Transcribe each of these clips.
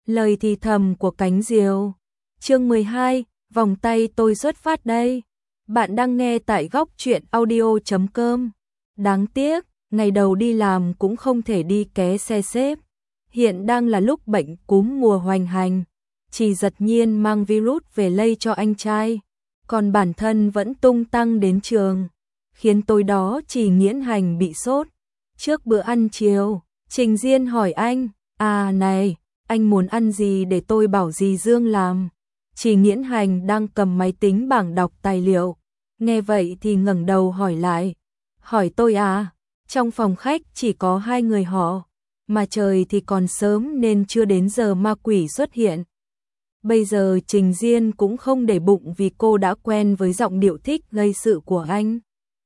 Lời thì thầm của cánh diều. Chương 12, vòng tay tôi xuất phát đây. Bạn đang nghe tại góc truyện audio.com. Đáng tiếc, ngày đầu đi làm cũng không thể đi ké xe xếp. Hiện đang là lúc bệnh cúm mùa hoành hành. Chỉ giật nhiên mang virus về lây cho anh trai. Còn bản thân vẫn tung tăng đến trường. Khiến tối đó chỉ Nghiễn Hành bị sốt. Trước bữa ăn chiều, Trình Diên hỏi anh, này, anh muốn ăn gì để tôi bảo dì Dương làm. Chỉ Nghiễn Hành đang cầm máy tính bảng đọc tài liệu. Nghe vậy thì ngẩng đầu hỏi lại. Hỏi tôi à? Trong phòng khách chỉ có 2 người họ. Mà trời thì còn sớm nên chưa đến giờ ma quỷ xuất hiện. Bây giờ Trình Diên cũng không để bụng vì cô đã quen với giọng điệu thích gây sự của anh.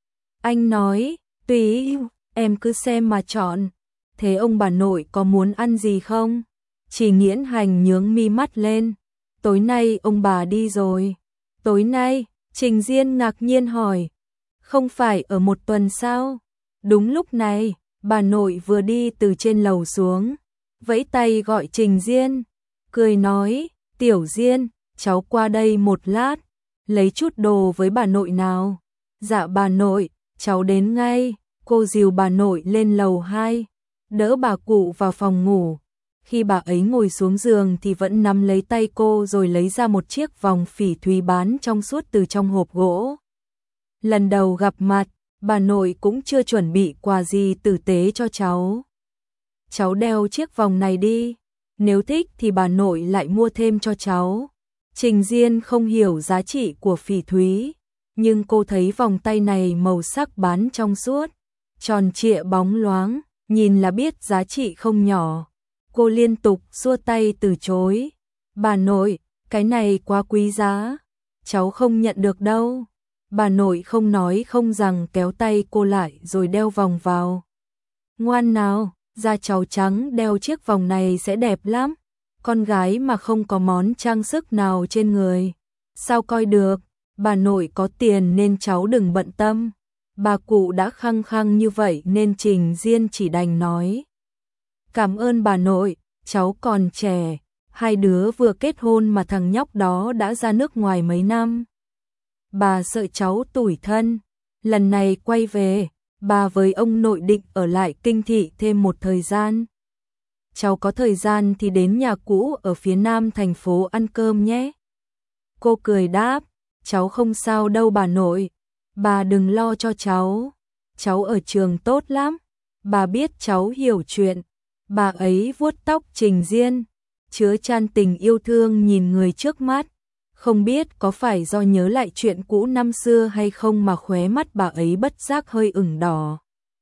Anh nói, tùy, em cứ xem mà chọn. Thế ông bà nội có muốn ăn gì không? Chỉ Nghiễn Hành nhướng mi mắt lên. Tối nay ông bà đi rồi. Tối nay, Trình Diên ngạc nhiên hỏi. Không phải ở một tuần sao? Đúng lúc này, bà nội vừa đi từ trên lầu xuống. Vẫy tay gọi Trình Diên. Cười nói, Tiểu Diên, cháu qua đây một lát. Lấy chút đồ với bà nội nào. Dạ bà nội, cháu đến ngay. Cô dìu bà nội lên lầu 2. Đỡ bà cụ vào phòng ngủ. Khi bà ấy ngồi xuống giường thì vẫn nắm lấy tay cô rồi lấy ra một chiếc vòng phỉ thúy bán trong suốt từ trong hộp gỗ. Lần đầu gặp mặt, bà nội cũng chưa chuẩn bị quà gì tử tế cho cháu. Cháu đeo chiếc vòng này đi, nếu thích thì bà nội lại mua thêm cho cháu. Trình Diên không hiểu giá trị của phỉ thúy, nhưng cô thấy vòng tay này màu sắc bán trong suốt, tròn trịa bóng loáng, nhìn là biết giá trị không nhỏ. Cô liên tục xua tay từ chối. Bà nội, cái này quá quý giá. Cháu không nhận được đâu. Bà nội không nói không rằng kéo tay cô lại rồi đeo vòng vào. Ngoan nào, da cháu trắng đeo chiếc vòng này sẽ đẹp lắm. Con gái mà không có món trang sức nào trên người. Sao coi được, bà nội có tiền nên cháu đừng bận tâm. Bà cụ đã khăng khăng như vậy nên Trình Diên chỉ đành nói. Cảm ơn bà nội, cháu còn trẻ, 2 đứa vừa kết hôn mà thằng nhóc đó đã ra nước ngoài mấy năm. Bà sợ cháu tủi thân, lần này quay về, bà với ông nội định ở lại Kinh Thị thêm một thời gian. Cháu có thời gian thì đến nhà cũ ở phía nam thành phố ăn cơm nhé. Cô cười đáp, cháu không sao đâu bà nội, bà đừng lo cho cháu ở trường tốt lắm, bà biết cháu hiểu chuyện. Bà ấy vuốt tóc Trình Diên, chứa chan tình yêu thương nhìn người trước mắt. Không biết có phải do nhớ lại chuyện cũ năm xưa hay không mà khóe mắt bà ấy bất giác hơi ửng đỏ.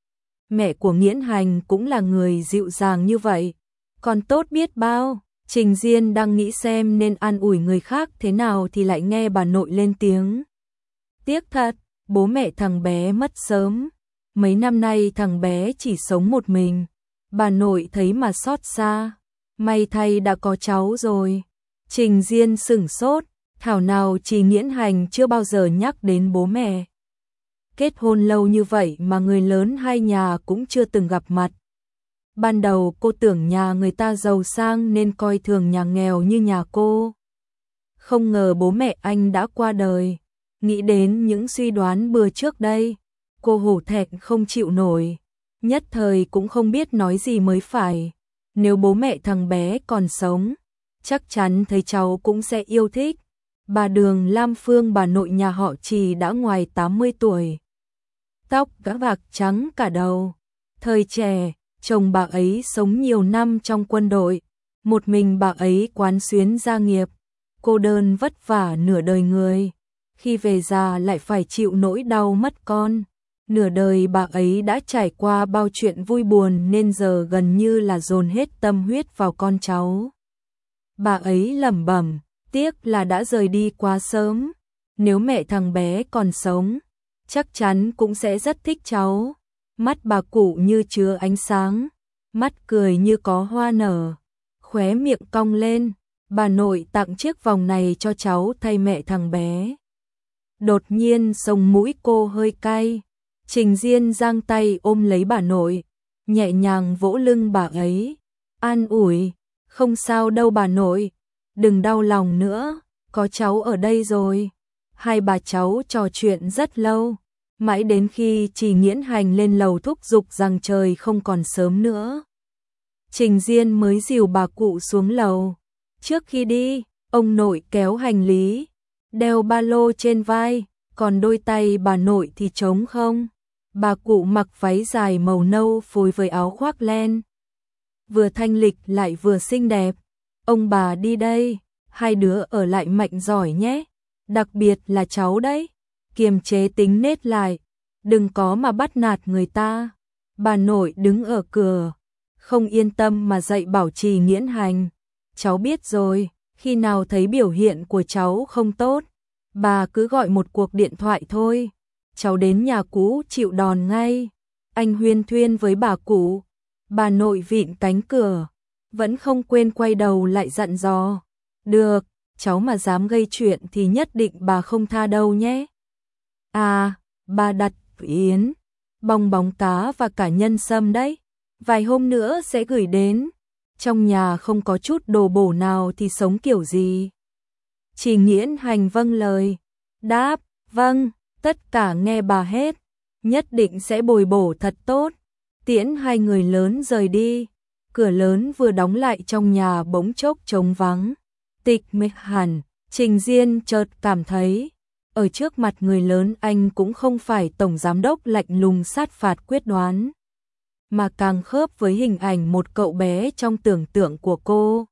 Mẹ của Nghiễn Hành cũng là người dịu dàng như vậy, còn tốt biết bao. Trình Diên đang nghĩ xem nên an ủi người khác thế nào thì lại nghe bà nội lên tiếng. Tiếc thật, bố mẹ thằng bé mất sớm. Mấy năm nay thằng bé chỉ sống một mình. Bà nội thấy mà xót xa. May thay đã có cháu rồi. Trình Diên sửng sốt. Thảo nào Chỉ Nghiễn Hành chưa bao giờ nhắc đến bố mẹ. Kết hôn lâu như vậy mà người lớn hai nhà cũng chưa từng gặp mặt. Ban đầu cô tưởng nhà người ta giàu sang nên coi thường nhà nghèo như nhà cô. Không ngờ bố mẹ anh đã qua đời. Nghĩ đến những suy đoán bừa trước đây, cô hổ thẹn không chịu nổi. Nhất thời cũng không biết nói gì mới phải. Nếu bố mẹ thằng bé còn sống, chắc chắn thấy cháu cũng sẽ yêu thích. Bà Đường Lam Phương, bà nội nhà họ Trì đã ngoài 80 tuổi. Tóc gã bạc trắng cả đầu. Thời trẻ, chồng bà ấy sống nhiều năm trong quân đội. Một mình bà ấy quán xuyến gia nghiệp. Cô đơn vất vả nửa đời người. Khi về già lại phải chịu nỗi đau mất con. Nửa đời bà ấy đã trải qua bao chuyện vui buồn nên giờ gần như là dồn hết tâm huyết vào con cháu. Bà ấy lẩm bẩm, tiếc là đã rời đi quá sớm. Nếu mẹ thằng bé còn sống, chắc chắn cũng sẽ rất thích cháu. Mắt bà cụ như chứa ánh sáng, mắt cười như có hoa nở, khóe miệng cong lên. Bà nội tặng chiếc vòng này cho cháu thay mẹ thằng bé. Đột nhiên sống mũi cô hơi cay. Trình Diên giang tay ôm lấy bà nội, nhẹ nhàng vỗ lưng bà ấy, an ủi, Không sao đâu bà nội, đừng đau lòng nữa, có cháu ở đây rồi. Hai bà cháu trò chuyện rất lâu, mãi đến khi Trì Nghiễn Hành lên lầu thúc giục rằng trời không còn sớm nữa. Trình Diên mới dìu bà cụ xuống lầu. Trước khi đi, ông nội kéo hành lý, đeo ba lô trên vai, còn đôi tay bà nội thì trống không. Bà cụ mặc váy dài màu nâu phối với áo khoác len, vừa thanh lịch lại vừa xinh đẹp. Ông bà đi đây, hai đứa ở lại mạnh giỏi nhé, đặc biệt là cháu đấy, kiềm chế tính nết lại, đừng có mà bắt nạt người ta. Bà nội đứng ở cửa, không yên tâm mà dạy bảo Trì Nghiễn Hành. Cháu biết rồi, khi nào thấy biểu hiện của cháu không tốt, bà cứ gọi một cuộc điện thoại thôi, cháu đến nhà cũ chịu đòn ngay. Anh huyên thuyên với bà cụ. Bà nội vịn cánh cửa, vẫn không quên quay đầu lại dặn dò. Được, cháu mà dám gây chuyện thì nhất định bà không tha đâu nhé. À, bà đặt yến, bong bóng cá và cả nhân sâm đấy. Vài hôm nữa sẽ gửi đến. Trong nhà không có chút đồ bổ nào thì sống kiểu gì? Trì Nghiễn Hành vâng lời, đáp, vâng, tất cả nghe bà hết, nhất định sẽ bồi bổ thật tốt. Tiễn hai người lớn rời đi, cửa lớn vừa đóng lại trong nhà bỗng chốc trống vắng, tịch mịch hẳn. Trình Diên chợt cảm thấy, ở trước mặt người lớn anh cũng không phải tổng giám đốc lạnh lùng sát phạt quyết đoán, mà càng khớp với hình ảnh một cậu bé trong tưởng tượng của cô.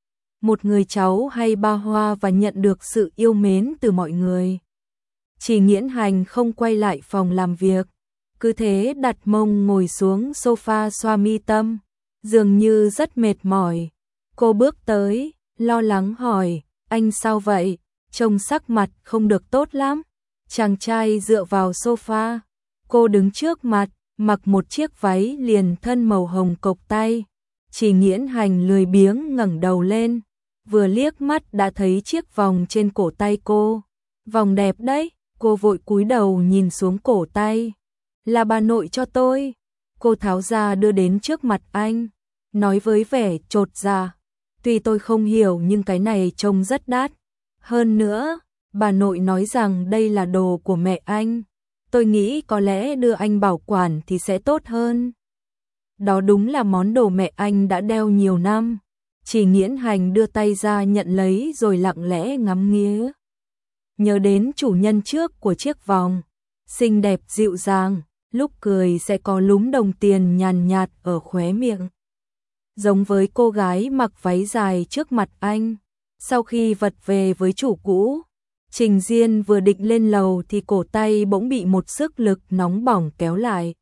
Một người cháu hay ba hoa và nhận được sự yêu mến từ mọi người. Trì Nghiễn Hành không quay lại phòng làm việc, cứ thế đặt mông ngồi xuống sofa xoa mi tâm, dường như rất mệt mỏi. Cô bước tới, lo lắng hỏi, anh sao vậy? Trông sắc mặt không được tốt lắm. Chàng trai dựa vào sofa, cô đứng trước mặt, mặc một chiếc váy liền thân màu hồng cộc tay. Trì Nghiễn Hành lười biếng ngẩng đầu lên, vừa liếc mắt đã thấy chiếc vòng trên cổ tay cô. Vòng đẹp đấy, cô vội cúi đầu nhìn xuống cổ tay. Là bà nội cho tôi. Cô tháo ra đưa đến trước mặt anh, nói với vẻ chột dạ. Tuy tôi không hiểu nhưng cái này trông rất đắt. Hơn nữa, bà nội nói rằng đây là đồ của mẹ anh. Tôi nghĩ có lẽ đưa anh bảo quản thì sẽ tốt hơn. Đó đúng là món đồ mẹ anh đã đeo nhiều năm. Trì Nghiễn Hành đưa tay ra nhận lấy rồi lặng lẽ ngắm nghía. Nhớ đến chủ nhân trước của chiếc vòng, xinh đẹp dịu dàng, lúc cười sẽ có lúm đồng tiền nhàn nhạt ở khóe miệng. Giống với cô gái mặc váy dài trước mặt anh. Sau khi vật về với chủ cũ, Trình Diên vừa định lên lầu thì cổ tay bỗng bị một sức lực nóng bỏng kéo lại.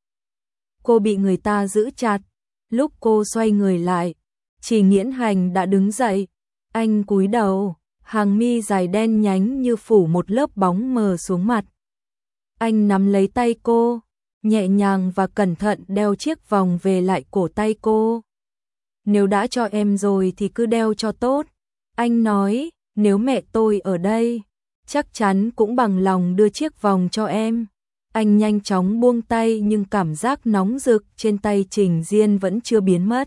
Cô bị người ta giữ chặt. Lúc cô xoay người lại, Trì Nghiễn Hành đã đứng dậy. Anh cúi đầu, hàng mi dài đen nhánh như phủ một lớp bóng mờ xuống mặt. Anh nắm lấy tay cô, nhẹ nhàng và cẩn thận đeo chiếc vòng về lại cổ tay cô. Nếu đã cho em rồi thì cứ đeo cho tốt. Anh nói, nếu mẹ tôi ở đây, chắc chắn cũng bằng lòng đưa chiếc vòng cho em. Anh nhanh chóng buông tay nhưng cảm giác nóng rực trên tay Trình Diên vẫn chưa biến mất.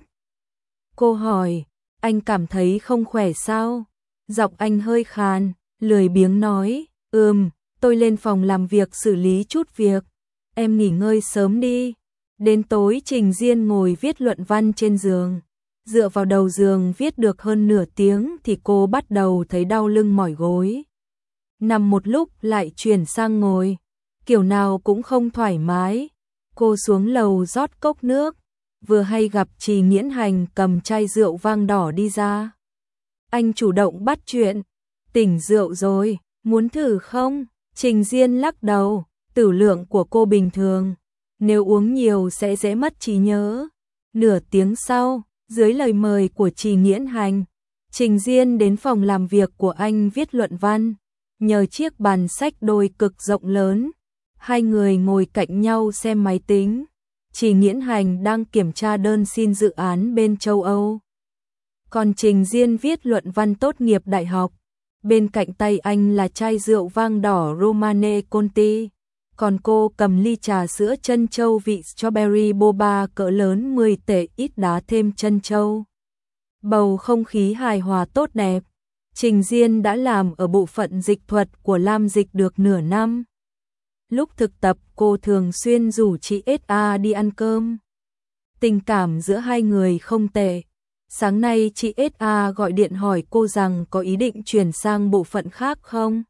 Cô hỏi, anh cảm thấy không khỏe sao? Giọng anh hơi khàn, lười biếng nói, tôi lên phòng làm việc xử lý chút việc. Em nghỉ ngơi sớm đi. Đến tối Trình Diên ngồi viết luận văn trên giường. Dựa vào đầu giường viết được hơn nửa tiếng thì cô bắt đầu thấy đau lưng mỏi gối. Nằm một lúc lại chuyển sang ngồi, kiểu nào cũng không thoải mái. Cô xuống lầu rót cốc nước, vừa hay gặp Trì Nghiễn Hành cầm chai rượu vang đỏ đi ra. Anh chủ động bắt chuyện, tỉnh rượu rồi, muốn thử không? Trình Diên lắc đầu, tử lượng của cô bình thường, nếu uống nhiều sẽ dễ mất trí nhớ. Nửa tiếng sau, dưới lời mời của Trì Nghiễn Hành, Trình Diên đến phòng làm việc của anh viết luận văn. Nhờ chiếc bàn sách đôi cực rộng lớn, hai người ngồi cạnh nhau xem máy tính. Trì Nghiễn Hành đang kiểm tra đơn xin dự án bên châu Âu, còn Trình Diên viết luận văn tốt nghiệp đại học. Bên cạnh tay anh là chai rượu vang đỏ Romane Conti, còn cô cầm ly trà sữa trân châu vị strawberry boba cỡ lớn 10 tệ ít đá thêm trân châu. Bầu không khí hài hòa tốt đẹp. Trình Diên đã làm ở bộ phận dịch thuật của Lam Dịch được nửa năm. Lúc thực tập cô thường xuyên rủ chị SA đi ăn cơm. Tình cảm giữa hai người không tệ. Sáng nay chị SA gọi điện hỏi cô rằng có ý định chuyển sang bộ phận khác không?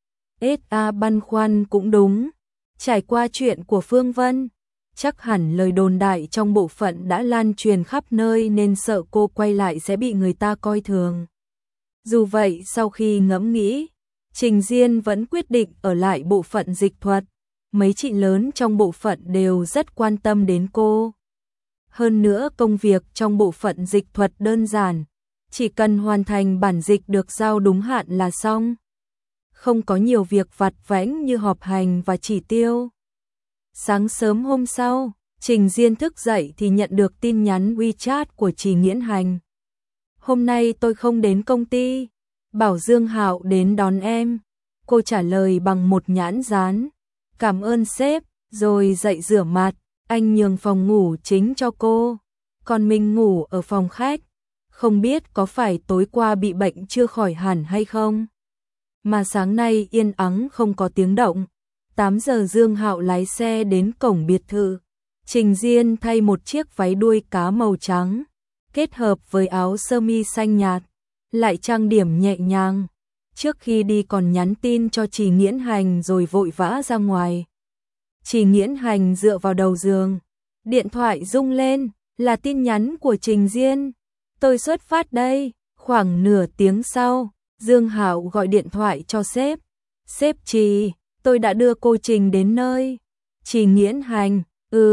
SA băn khoăn cũng đúng. Trải qua chuyện của Phương Vân, chắc hẳn lời đồn đại trong bộ phận đã lan truyền khắp nơi nên sợ cô quay lại sẽ bị người ta coi thường. Dù vậy sau khi ngẫm nghĩ, Trình Diên vẫn quyết định ở lại bộ phận dịch thuật. Mấy chị lớn trong bộ phận đều rất quan tâm đến cô. Hơn nữa công việc trong bộ phận dịch thuật đơn giản, chỉ cần hoàn thành bản dịch được giao đúng hạn là xong. Không có nhiều việc vặt vãnh như họp hành và chỉ tiêu. Sáng sớm hôm sau, Trình Diên thức dậy thì nhận được tin nhắn WeChat của Trì Nghiễn Hành. Hôm nay tôi không đến công ty, bảo Dương Hạo đến đón em. Cô trả lời bằng một nhãn dán. Cảm ơn sếp, rồi dậy rửa mặt, anh nhường phòng ngủ chính cho cô. Còn mình ngủ ở phòng khách. Không biết có phải tối qua bị bệnh chưa khỏi hẳn hay không? Mà sáng nay yên ắng không có tiếng động. 8 giờ Dương Hạo lái xe đến cổng biệt thự. Trình Diên thay một chiếc váy đuôi cá màu trắng, kết hợp với áo sơ mi xanh nhạt, lại trang điểm nhẹ nhàng. Trước khi đi còn nhắn tin cho Trì Nghiễn Hành rồi vội vã ra ngoài. Trì Nghiễn Hành dựa vào đầu giường, điện thoại rung lên, là tin nhắn của Trình Diên. Tôi xuất phát đây. Khoảng nửa tiếng sau, Dương Hạo gọi điện thoại cho sếp. Sếp Trì, tôi đã đưa cô Trình đến nơi. Trì Nghiễn Hành,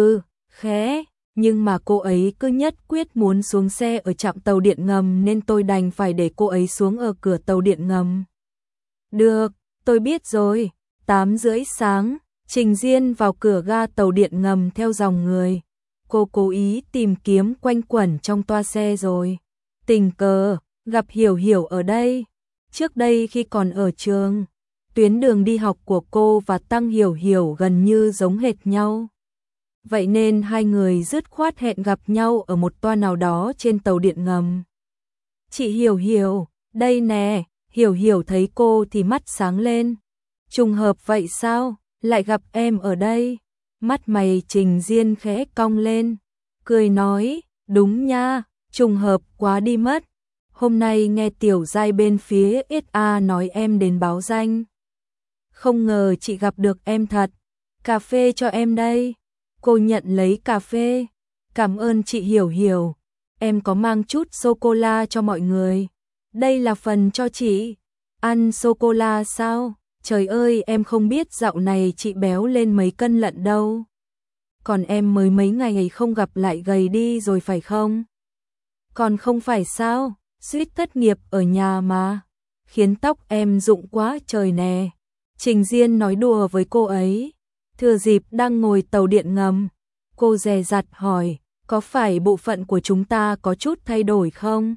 khé, nhưng mà cô ấy cứ nhất quyết muốn xuống xe ở trạm tàu điện ngầm nên tôi đành phải để cô ấy xuống ở cửa tàu điện ngầm. Được, tôi biết rồi. 8:30 sáng, Trình Diên vào cửa ga tàu điện ngầm theo dòng người. Cô cố ý tìm kiếm quanh quẩn trong toa xe rồi. Tình cờ, gặp Hiểu Hiểu ở đây. Trước đây khi còn ở trường, tuyến đường đi học của cô và Tăng Hiểu Hiểu gần như giống hệt nhau. Vậy nên hai người dứt khoát hẹn gặp nhau ở một toa nào đó trên tàu điện ngầm. Chị Hiểu Hiểu, đây nè. Hiểu Hiểu thấy cô thì mắt sáng lên. Trùng hợp vậy sao, lại gặp em ở đây? Mắt mày Trình Diên khẽ cong lên, cười nói, đúng nha, trùng hợp quá đi mất. Hôm nay nghe Tiểu Giai bên phía SA nói em đến báo danh. Không ngờ chị gặp được em thật. Cà phê cho em đây. Cô nhận lấy cà phê. Cảm ơn chị Hiểu Hiểu. Em có mang chút sô-cô-la cho mọi người. Đây là phần cho chị. Ăn sô-cô-la sao? Trời ơi, em không biết dạo này chị béo lên mấy cân lận đâu. Còn em mới mấy ngày không gặp lại gầy đi rồi phải không? Còn không phải sao, suýt thất nghiệp ở nhà mà. Khiến tóc em rụng quá trời nè. Trình Diên nói đùa với cô ấy. Thừa dịp đang ngồi tàu điện ngầm, cô dè dặt hỏi, có phải bộ phận của chúng ta có chút thay đổi không?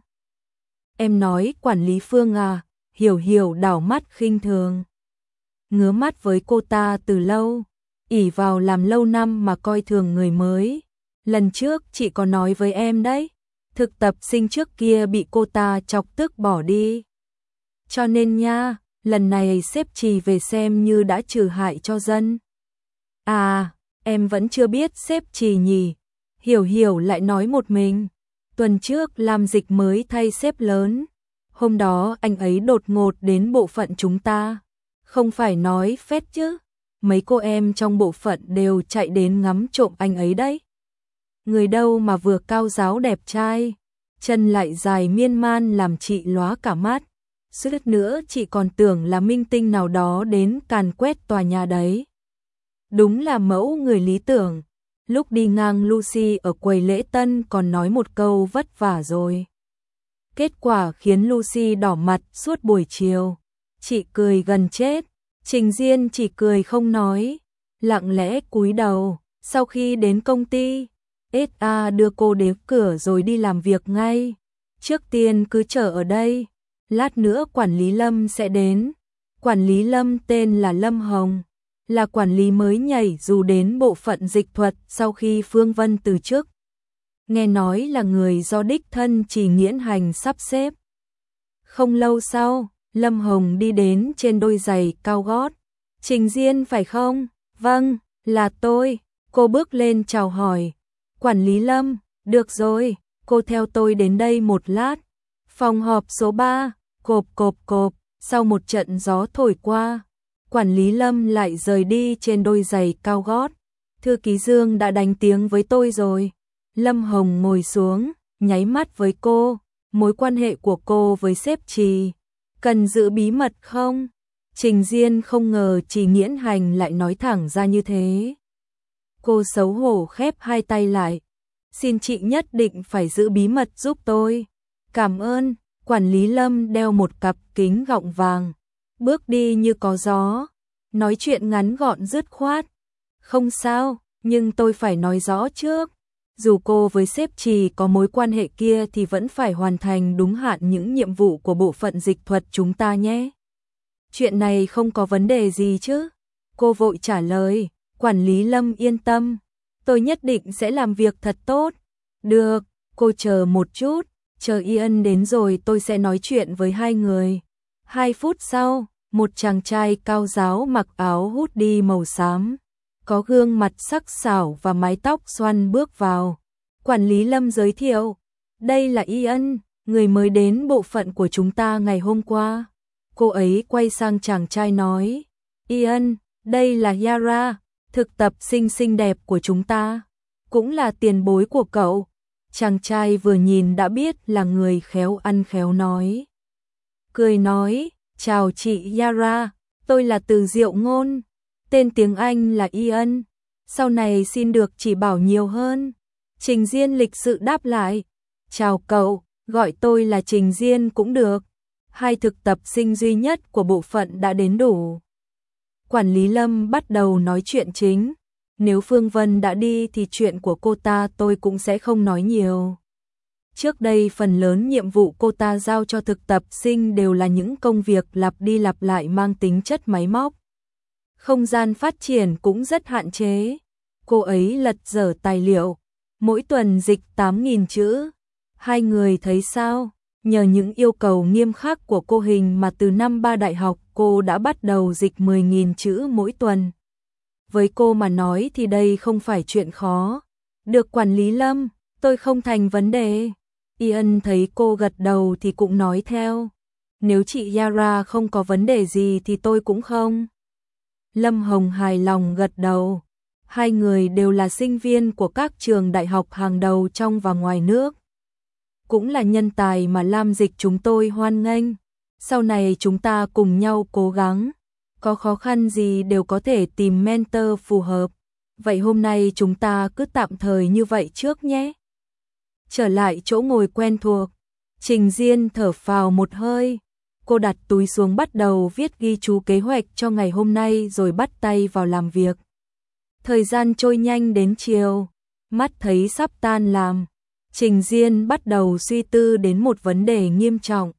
Em nói quản lý Phương à? Hiểu Hiểu đảo mắt khinh thường. Ngứa mắt với cô ta từ lâu, ỷ vào làm lâu năm mà coi thường người mới. Lần trước chị có nói với em đấy, thực tập sinh trước kia bị cô ta chọc tức bỏ đi. Cho nên nha, lần này sếp Trì về xem như đã trừ hại cho dân. À, em vẫn chưa biết sếp Trì nhỉ? Hiểu Hiểu lại nói một mình. Tuần trước Lam Dịch mới thay sếp lớn. Hôm đó anh ấy đột ngột đến bộ phận chúng ta. Không phải nói phét chứ. Mấy cô em trong bộ phận đều chạy đến ngắm trộm anh ấy đấy. Người đâu mà vừa cao ráo đẹp trai, chân lại dài miên man làm chị lóa cả mắt. Suýt nữa chị còn tưởng là minh tinh nào đó đến càn quét tòa nhà đấy. Đúng là mẫu người lý tưởng. Lúc đi ngang Lucy ở quầy lễ tân còn nói một câu vất vả rồi. Kết quả khiến Lucy đỏ mặt suốt buổi chiều. Chị cười gần chết. Trình Diên chỉ cười không nói, lặng lẽ cúi đầu. Sau khi đến công ty, SA đưa cô đến cửa rồi đi làm việc ngay. Trước tiên cứ chờ ở đây, lát nữa quản lý Lâm sẽ đến. Quản lý Lâm tên là Lâm Hồng, là quản lý mới nhảy dù đến bộ phận dịch thuật sau khi Phương Vân từ chức. nghe nói là người do đích thân Trì Nghiễn Hành sắp xếp. Không lâu sau, Lâm Hồng đi đến trên đôi giày cao gót. Trình Diên phải không? Vâng, là tôi. Cô bước lên chào hỏi. Quản lý Lâm, được rồi, cô theo tôi đến đây một lát. Phòng họp số 3, cộp cộp cộp, sau một trận gió thổi qua, quản lý Lâm lại rời đi trên đôi giày cao gót. Thư ký Dương đã đánh tiếng với tôi rồi. Lâm Hồng ngồi xuống, nháy mắt với cô. Mối quan hệ của cô với sếp Trì cần giữ bí mật không? Trình Diên không ngờ Trì Nghiễn Hành lại nói thẳng ra như thế. Cô xấu hổ khép hai tay lại. Xin chị nhất định phải giữ bí mật giúp tôi. Cảm ơn. Quản lý Lâm đeo một cặp kính gọng vàng, bước đi như có gió, nói chuyện ngắn gọn dứt khoát. Không sao, nhưng tôi phải nói rõ trước. Dù cô với sếp Trì có mối quan hệ kia thì vẫn phải hoàn thành đúng hạn những nhiệm vụ của bộ phận dịch thuật chúng ta nhé. Chuyện này không có vấn đề gì chứ? Cô vội trả lời. Quản lý Lâm yên tâm, tôi nhất định sẽ làm việc thật tốt. Được, cô chờ một chút, chờ Ian đến rồi tôi sẽ nói chuyện với hai người. 2 phút sau, một chàng trai cao ráo mặc áo hoodie màu xám, có gương mặt sắc sảo và mái tóc xoăn bước vào. Quản lý Lâm giới thiệu, đây là Ian, người mới đến bộ phận của chúng ta ngày hôm qua. Cô ấy quay sang chàng trai nói, Ian, đây là Yara, thực tập sinh xinh đẹp của chúng ta, cũng là tiền bối của cậu. Chàng trai vừa nhìn đã biết là người khéo ăn khéo nói. Cười nói, chào chị Yara, tôi là Từ Diệu Ngôn, tên tiếng Anh là Ian, sau này xin được chỉ bảo nhiều hơn. Trình Diên lịch sự đáp lại, chào cậu, gọi tôi là Trình Diên cũng được. 2 thực tập sinh duy nhất của bộ phận đã đến đủ. Quản lý Lâm bắt đầu nói chuyện chính. Nếu Phương Vân đã đi thì chuyện của cô ta tôi cũng sẽ không nói nhiều. Trước đây phần lớn nhiệm vụ cô ta giao cho thực tập sinh đều là những công việc lặp đi lặp lại mang tính chất máy móc. Không gian phát triển cũng rất hạn chế. Cô ấy lật dở tài liệu, mỗi tuần dịch 8.000 chữ. Hai người thấy sao? Nhờ những yêu cầu nghiêm khắc của cô Hình mà từ năm 3 đại học cô đã bắt đầu dịch 10.000 chữ mỗi tuần. Với cô mà nói thì đây không phải chuyện khó. Được quản lý Lâm, tôi không thành vấn đề. Ian thấy cô gật đầu thì cũng nói theo. Nếu chị Yara không có vấn đề gì thì tôi cũng không. Lâm Hồng hài lòng gật đầu. Hai người đều là sinh viên của các trường đại học hàng đầu trong và ngoài nước. Cũng là nhân tài mà Lam Dịch chúng tôi hoan nghênh. Sau này chúng ta cùng nhau cố gắng. Có khó khăn gì đều có thể tìm mentor phù hợp. Vậy hôm nay chúng ta cứ tạm thời như vậy trước nhé. Trở lại chỗ ngồi quen thuộc, Trình Diên thở phào một hơi. Cô đặt túi xuống bắt đầu viết ghi chú kế hoạch cho ngày hôm nay rồi bắt tay vào làm việc. Thời gian trôi nhanh đến chiều, mắt thấy sắp tan làm. Trình Diên bắt đầu suy tư đến một vấn đề nghiêm trọng.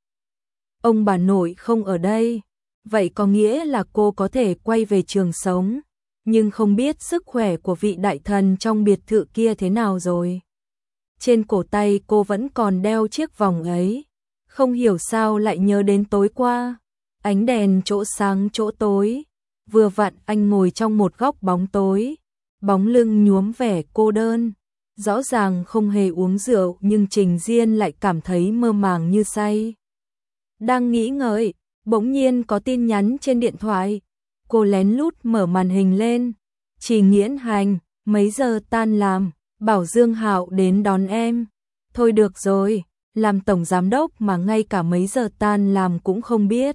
Ông bà nội không ở đây, vậy có nghĩa là cô có thể quay về trường sống, nhưng không biết sức khỏe của vị đại thần trong biệt thự kia thế nào rồi. Trên cổ tay cô vẫn còn đeo chiếc vòng ấy, không hiểu sao lại nhớ đến tối qua. Ánh đèn chỗ sáng chỗ tối, vừa vặn anh ngồi trong một góc bóng tối, bóng lưng nhuốm vẻ cô đơn. Rõ ràng không hề uống rượu nhưng Trình Diên lại cảm thấy mơ màng như say. Đang nghĩ ngợi, bỗng nhiên có tin nhắn trên điện thoại. Cô lén lút mở màn hình lên. Trì Nghiễn Hành, mấy giờ tan làm, bảo Dương Hạo đến đón em. Thôi được rồi, làm tổng giám đốc mà ngay cả mấy giờ tan làm cũng không biết.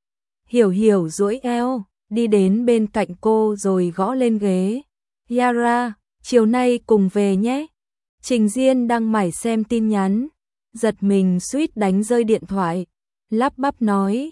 Hiểu Hiểu duỗi eo, đi đến bên cạnh cô rồi gõ lên ghế. Yara, chiều nay cùng về nhé. Trình Diên đang mải xem tin nhắn, giật mình suýt đánh rơi điện thoại, lắp bắp nói,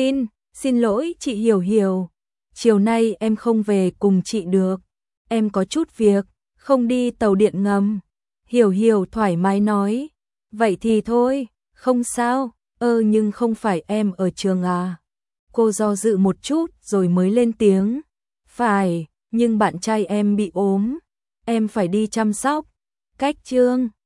xin lỗi chị Hiểu Hiểu, chiều nay em không về cùng chị được, em có chút việc, không đi tàu điện ngầm. Hiểu Hiểu thoải mái nói, vậy thì thôi, không sao, nhưng không phải em ở trường à? Cô do dự một chút rồi mới lên tiếng, phải, nhưng bạn trai em bị ốm, em phải đi chăm sóc. Cách chương